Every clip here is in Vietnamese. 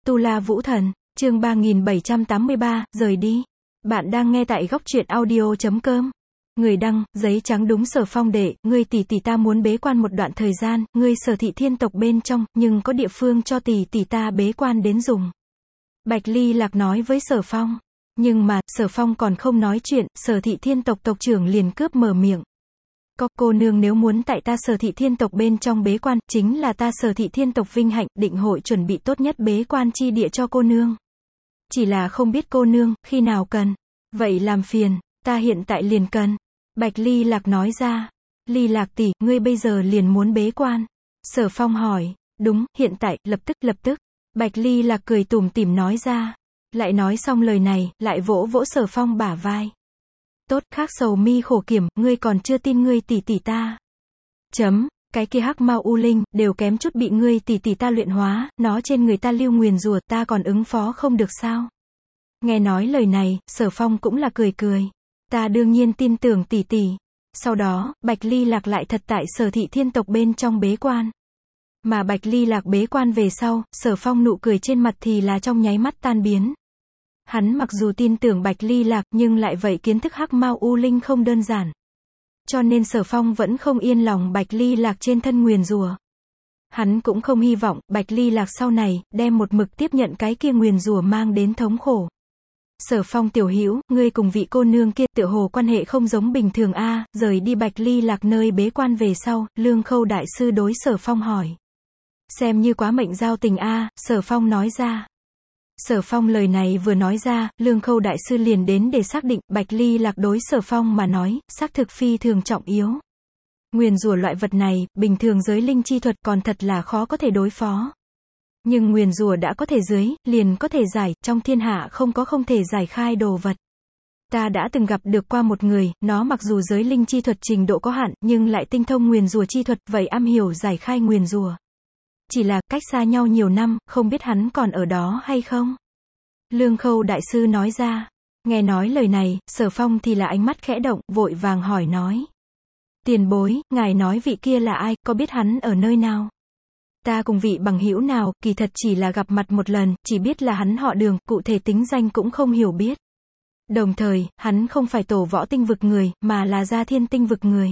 Tu La Vũ Thần, chương 3783, rời đi. Bạn đang nghe tại góc truyện audio.com. Người đăng, giấy trắng đúng Sở Phong đệ, ngươi tỷ tỷ ta muốn bế quan một đoạn thời gian, ngươi Sở thị thiên tộc bên trong, nhưng có địa phương cho tỷ tỷ ta bế quan đến dùng. Bạch Ly Lạc nói với Sở Phong. Nhưng mà, Sở Phong còn không nói chuyện, Sở thị thiên tộc tộc trưởng liền cướp mở miệng. Có cô nương nếu muốn tại ta Sở thị thiên tộc bên trong bế quan, chính là ta Sở thị thiên tộc vinh hạnh, định hội chuẩn bị tốt nhất bế quan chi địa cho cô nương. Chỉ là không biết cô nương, khi nào cần. Vậy làm phiền, ta hiện tại liền cần. Bạch Ly Lạc nói ra. Ly Lạc tỷ, ngươi bây giờ liền muốn bế quan. Sở Phong hỏi. Đúng, hiện tại, lập tức. Bạch Ly Lạc cười tủm tỉm nói ra. Lại nói xong lời này, lại vỗ vỗ Sở Phong bả vai. Tốt, khác sầu mi khổ kiểm, ngươi còn chưa tin ngươi tỷ tỷ ta. Cái kia hắc mao u linh, đều kém chút bị ngươi tỷ tỷ ta luyện hóa, nó trên người ta lưu nguyền rủa, ta còn ứng phó không được sao? Nghe nói lời này, Sở Phong cũng là cười. Ta đương nhiên tin tưởng tỷ tỷ. Sau đó, Bạch Ly Lạc lại thật tại Sở thị thiên tộc bên trong bế quan. Mà Bạch Ly Lạc bế quan về sau, Sở Phong nụ cười trên mặt thì là trong nháy mắt tan biến. Hắn mặc dù tin tưởng Bạch Ly Lạc, nhưng lại vậy kiến thức hắc mao u linh không đơn giản. Cho nên Sở Phong vẫn không yên lòng Bạch Ly Lạc trên thân nguyền rủa. Hắn cũng không hy vọng Bạch Ly Lạc sau này đem một mực tiếp nhận cái kia nguyền rủa mang đến thống khổ. Sở Phong tiểu hữu, ngươi cùng vị cô nương kia tựa hồ quan hệ không giống bình thường a. Rời đi Bạch Ly Lạc nơi bế quan về sau, Lương Khâu đại sư đối Sở Phong hỏi. Xem như quá mệnh giao tình a, Sở Phong nói ra. Sở Phong lời này vừa nói ra, Lương Khâu đại sư liền đến để xác định, Bạch Ly Lạc đối Sở Phong mà nói, xác thực phi thường trọng yếu. Nguyền rủa loại vật này, bình thường giới linh chi thuật còn thật là khó có thể đối phó. Nhưng nguyền rủa đã có thể dưới, liền có thể giải, trong thiên hạ không có không thể giải khai đồ vật. Ta đã từng gặp được qua một người, nó mặc dù giới linh chi thuật trình độ có hạn, nhưng lại tinh thông nguyền rủa chi thuật, vậy am hiểu giải khai nguyền rủa. Chỉ là, cách xa nhau nhiều năm, không biết hắn còn ở đó hay không? Lương Khâu đại sư nói ra. Nghe nói lời này, Sở Phong thì là ánh mắt khẽ động, vội vàng hỏi nói. Tiền bối, ngài nói vị kia là ai, có biết hắn ở nơi nào? Ta cùng vị bằng hữu nào, kỳ thật chỉ là gặp mặt một lần, chỉ biết là hắn họ Đường, cụ thể tính danh cũng không hiểu biết. Đồng thời, hắn không phải tổ võ tinh vực người, mà là gia thiên tinh vực người.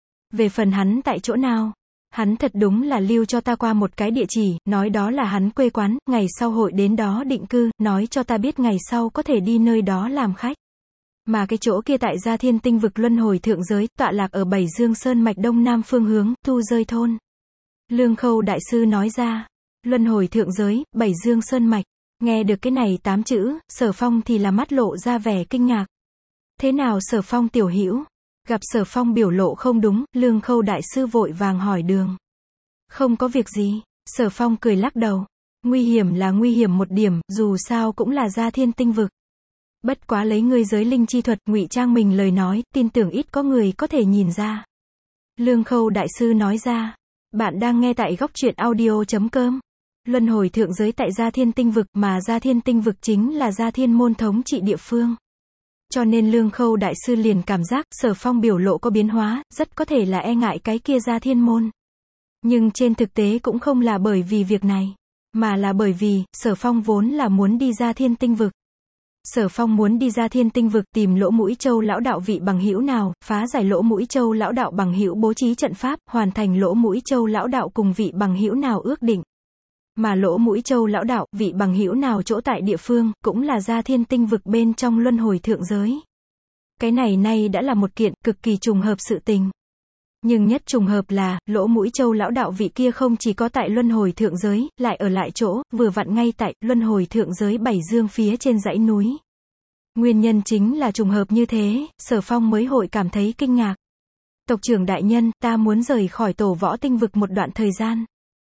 Về phần hắn tại chỗ nào? Hắn thật đúng là lưu cho ta qua một cái địa chỉ, nói đó là hắn quê quán, ngày sau hội đến đó định cư, nói cho ta biết ngày sau có thể đi nơi đó làm khách. Mà cái chỗ kia tại gia thiên tinh vực luân hồi thượng giới, tọa lạc ở Bảy Dương Sơn mạch đông nam phương hướng, Thu Rơi thôn. Lương Khâu đại sư nói ra. Luân hồi thượng giới, Bảy Dương Sơn mạch. Nghe được cái này 8 chữ, Sở Phong thì là mắt lộ ra vẻ kinh ngạc. Thế nào Sở Phong tiểu hữu? Gặp Sở Phong biểu lộ không đúng, Lương Khâu đại sư vội vàng hỏi Đường. Không có việc gì, Sở Phong cười lắc đầu. Nguy hiểm là nguy hiểm một điểm, dù sao cũng là gia thiên tinh vực. Bất quá lấy ngươi giới linh chi thuật, ngụy trang mình lời nói, tin tưởng ít có người có thể nhìn ra. Lương Khâu đại sư nói ra. Bạn đang nghe tại góc truyện audio.com. Luân hồi thượng giới tại gia thiên tinh vực, mà gia thiên tinh vực chính là gia thiên môn thống trị địa phương. Cho nên Lương Khâu đại sư liền cảm giác, Sở Phong biểu lộ có biến hóa, rất có thể là e ngại cái kia gia thiên môn. Nhưng trên thực tế cũng không là bởi vì việc này, mà là bởi vì, Sở Phong vốn là muốn đi gia thiên tinh vực. Sở Phong muốn đi gia thiên tinh vực tìm Lỗ Mũi Châu lão đạo vị bằng hữu nào, phá giải Lỗ Mũi Châu lão đạo bằng hữu bố trí trận pháp, hoàn thành Lỗ Mũi Châu lão đạo cùng vị bằng hữu nào ước định. Mà Lỗ Mũi Châu lão đạo, vị bằng hữu nào chỗ tại địa phương, cũng là gia thiên tinh vực bên trong luân hồi thượng giới. Cái này nay đã là một kiện, cực kỳ trùng hợp sự tình. Nhưng nhất trùng hợp là, Lỗ Mũi Châu lão đạo vị kia không chỉ có tại luân hồi thượng giới, lại ở lại chỗ, vừa vặn ngay tại, luân hồi thượng giới Bảy Dương phía trên dãy núi. Nguyên nhân chính là trùng hợp như thế, Sở Phong mới hội cảm thấy kinh ngạc. Tộc trưởng đại nhân, ta muốn rời khỏi tổ võ tinh vực một đoạn thời gian.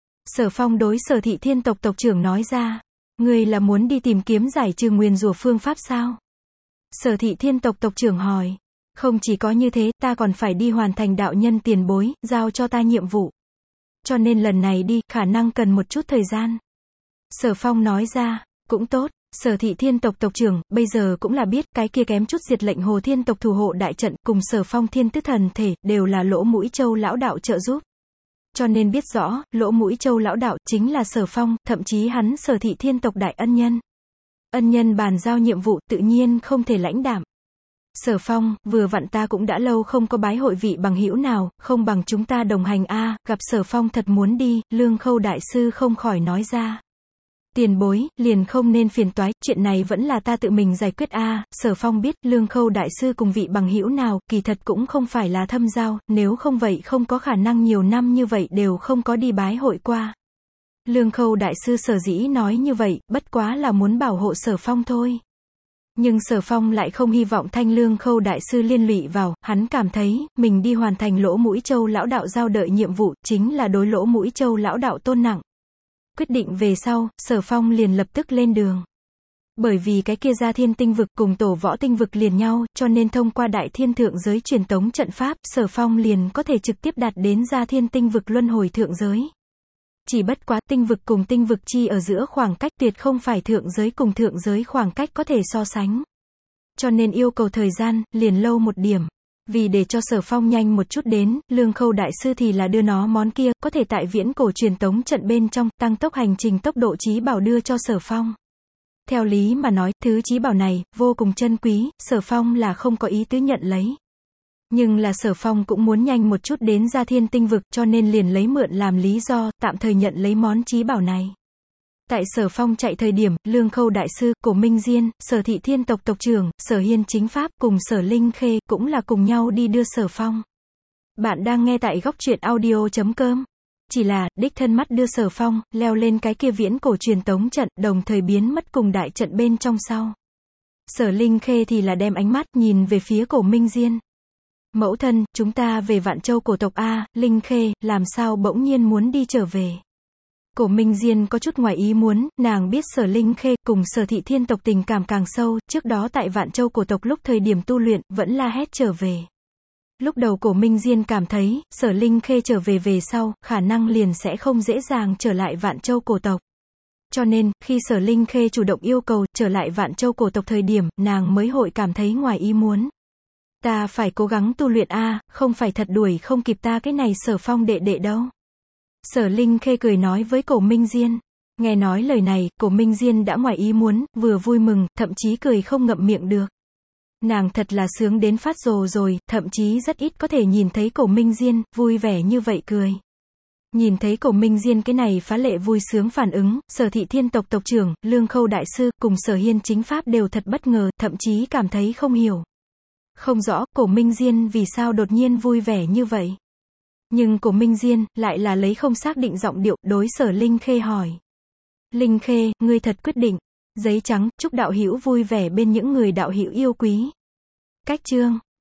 Sở Phong đối Sở thị thiên tộc tộc trưởng nói ra. Ngươi là muốn đi tìm kiếm giải trừ nguyền rủa phương pháp sao? Sở thị thiên tộc tộc trưởng hỏi. Không chỉ có như thế, ta còn phải đi hoàn thành đạo nhân tiền bối, giao cho ta nhiệm vụ. Cho nên lần này đi, khả năng cần một chút thời gian. Sở Phong nói ra. Cũng tốt, Sở thị thiên tộc tộc trưởng, bây giờ cũng là biết, cái kia kém chút diệt lệnh Hồ Thiên tộc thủ hộ đại trận, cùng Sở Phong thiên tứ thần thể, đều là Lỗ Mũi Châu lão đạo trợ giúp. cho nên biết rõ, lỗ mũi Châu lão đạo chính là Sở Phong, thậm chí hắn Sở Thị Thiên tộc đại ân nhân. Ân nhân bàn giao nhiệm vụ tự nhiên không thể lãnh đạm. Sở Phong, vừa vặn ta cũng đã lâu không có bái hội vị bằng hữu nào, không bằng chúng ta đồng hành a. Gặp Sở Phong thật muốn đi, Lương Khâu đại sư không khỏi nói ra. Tiền bối, liền không nên phiền toái, chuyện này vẫn là ta tự mình giải quyết a. Sở Phong biết, Lương Khâu đại sư cùng vị bằng hữu nào, kỳ thật cũng không phải là thâm giao, nếu không vậy không có khả năng nhiều năm như vậy đều không có đi bái hội qua. Lương Khâu đại sư sở dĩ nói như vậy, bất quá là muốn bảo hộ Sở Phong thôi. Nhưng Sở Phong lại không hy vọng thanh Lương Khâu đại sư liên lụy vào, hắn cảm thấy, mình đi hoàn thành lỗ mũi Châu lão đạo giao đợi nhiệm vụ, chính là đối lỗ mũi Châu lão đạo tôn nặng. Quyết định về sau, Sở Phong liền lập tức lên đường. Bởi vì cái kia Gia Thiên tinh vực cùng Tổ Võ tinh vực liền nhau, cho nên thông qua Đại Thiên thượng giới truyền tống trận pháp, Sở Phong liền có thể trực tiếp đạt đến Gia Thiên tinh vực luân hồi thượng giới. Chỉ bất quá tinh vực cùng tinh vực chi ở giữa khoảng cách tuyệt không phải thượng giới cùng thượng giới khoảng cách có thể so sánh. Cho nên yêu cầu thời gian, liền lâu một điểm. Vì để cho Sở Phong nhanh một chút đến, Lương Khâu đại sư thì là đưa nó món kia, có thể tại viễn cổ truyền tống trận bên trong, tăng tốc hành trình tốc độ chí bảo đưa cho Sở Phong. Theo lý mà nói, thứ chí bảo này, vô cùng chân quý, Sở Phong là không có ý tứ nhận lấy. Nhưng là Sở Phong cũng muốn nhanh một chút đến Gia Thiên tinh vực, cho nên liền lấy mượn làm lý do, tạm thời nhận lấy món chí bảo này. Tại Sở Phong chạy thời điểm, Lương Khâu đại sư, Cổ Minh Diên, Sở Thị Thiên tộc tộc trưởng, Sở Hiên chính pháp cùng Sở Linh Khê cũng là cùng nhau đi đưa Sở Phong. Bạn đang nghe tại góc truyện audio.com. Chỉ là, đích thân mắt đưa Sở Phong, leo lên cái kia viễn cổ truyền tống trận, đồng thời biến mất cùng đại trận bên trong sau. Sở Linh Khê thì là đem ánh mắt nhìn về phía Cổ Minh Diên. Mẫu thân, chúng ta về Vạn Châu cổ tộc a. Linh Khê, làm sao bỗng nhiên muốn đi trở về. Cổ Minh Diên có chút ngoài ý muốn, nàng biết Sở Linh Khê cùng Sở Thị Thiên tộc tình cảm càng sâu, trước đó tại Vạn Châu cổ tộc lúc thời điểm tu luyện, vẫn la hét trở về. Lúc đầu Cổ Minh Diên cảm thấy, Sở Linh Khê trở về về sau, khả năng liền sẽ không dễ dàng trở lại Vạn Châu cổ tộc. Cho nên, khi Sở Linh Khê chủ động yêu cầu trở lại Vạn Châu cổ tộc thời điểm, nàng mới hội cảm thấy ngoài ý muốn. Ta phải cố gắng tu luyện a, không phải thật đuổi không kịp ta cái này Sở Phong đệ đệ đâu. Sở Linh Khê cười nói với Cổ Minh Diên. Nghe nói lời này, Cổ Minh Diên đã ngoài ý muốn, vừa vui mừng, thậm chí cười không ngậm miệng được. Nàng thật là sướng đến phát rồ rồi, thậm chí rất ít có thể nhìn thấy Cổ Minh Diên vui vẻ như vậy cười. Nhìn thấy Cổ Minh Diên cái này phá lệ vui sướng phản ứng, Sở Thị Thiên tộc tộc trưởng, Lương Khâu đại sư, cùng Sở Hiên chính pháp đều thật bất ngờ, thậm chí cảm thấy không hiểu. Không rõ, Cổ Minh Diên vì sao đột nhiên vui vẻ như vậy. Nhưng Cổ Minh Diên, lại là lấy không xác định giọng điệu, đối Sở Linh Khê hỏi. Linh Khê, ngươi thật quyết định. Giấy trắng, chúc đạo hữu vui vẻ bên những người đạo hữu yêu quý. Cách chương.